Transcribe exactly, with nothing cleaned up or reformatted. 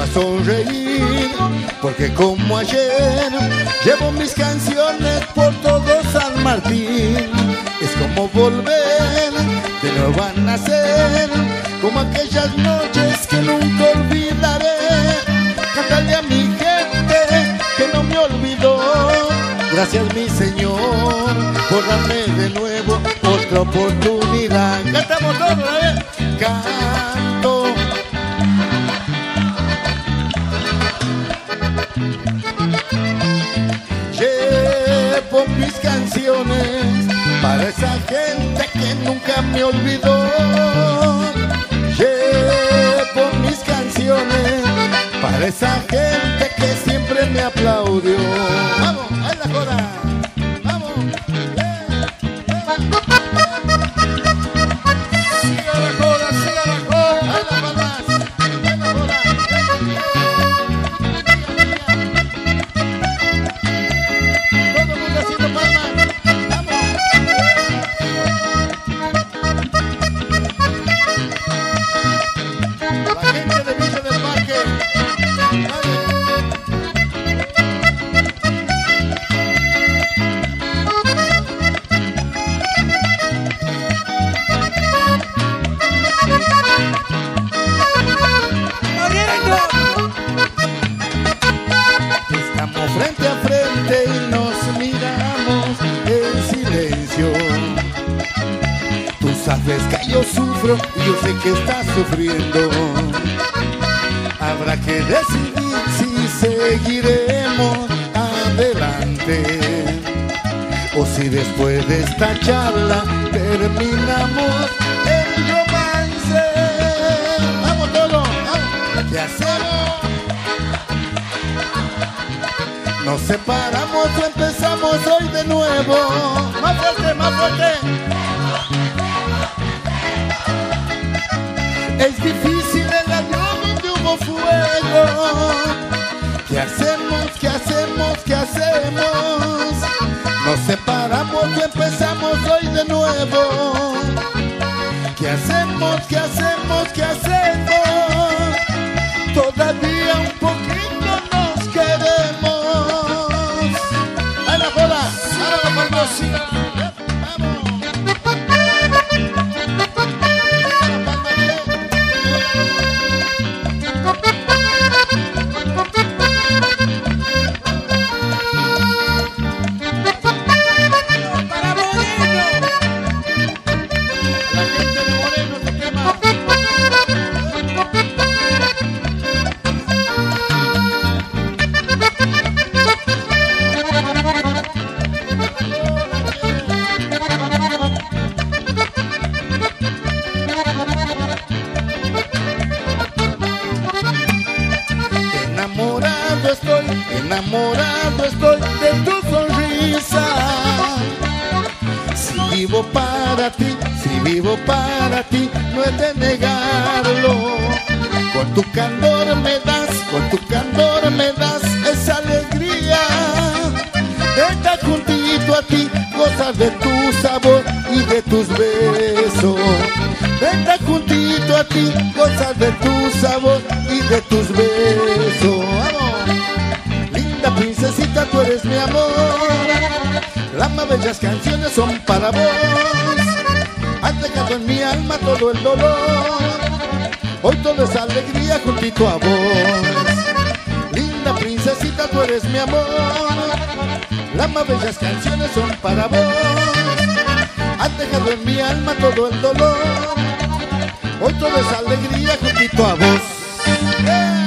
a sonreír, porque como ayer llevo mis canciones por todo San Martín. Es como volver de nuevo a nacer, como aquellas noches que nunca olvidaré. Cántale a mi gente que no me olvidó. Gracias mi Señor por darme de nuevo otra oportunidad. Cantamos todos, a ver. Canto. Llevo mis canciones para esa gente que nunca me olvidó. Llevo mis canciones para esa gente que siempre me aplaudió. Vamos, ahí la joda. Vamos. Yeah. Siga la joda, siga la joda. Ahí las palmas. Ahí la joda. Todo el mundo haciendo palmas. Vamos. La gente de Villa del Parque. Estamos frente a frente y nos miramos en silencio. Tú sabes que yo sufro y yo sé que estás sufriendo. Habrá que decidir si seguiremos adelante o si después de esta charla terminamos el romance. Vamos todos, vamos. ¿Qué hacemos? Nos separamos o empezamos hoy de nuevo. Más fuerte, más fuerte. Es difícil el adiós donde hubo fuego. ¿Qué hacemos? ¿Qué hacemos? ¿Qué hacemos? Nos separamos o empezamos hoy de nuevo. ¿Qué hacemos? ¿Qué hacemos? ¿Qué hacemos? Todavía un poquito nos queremos. ¡Ahí la bola! ¡Ahora la palmosina! Enamorado estoy, enamorado estoy de tu sonrisa. Si vivo para ti, si vivo para ti, no he de negarlo. Con tu candor me das, con tu candor me das esa alegría. Estar juntito a ti, gozar de tu sabor y de tus besos. Estar juntito a ti, gozar de tu sabor y de tus besos. ¡Vamos! Linda princesita, tú eres mi amor. Las más bellas canciones son para vos. Has dejado en mi alma todo el dolor. Hoy toda esa alegría juntito a vos. Linda princesita, tú eres mi amor. Las más bellas canciones son para vos. Has dejado en mi alma todo el dolor. Hoy toda esa alegría juntito a vos. ¡Eh!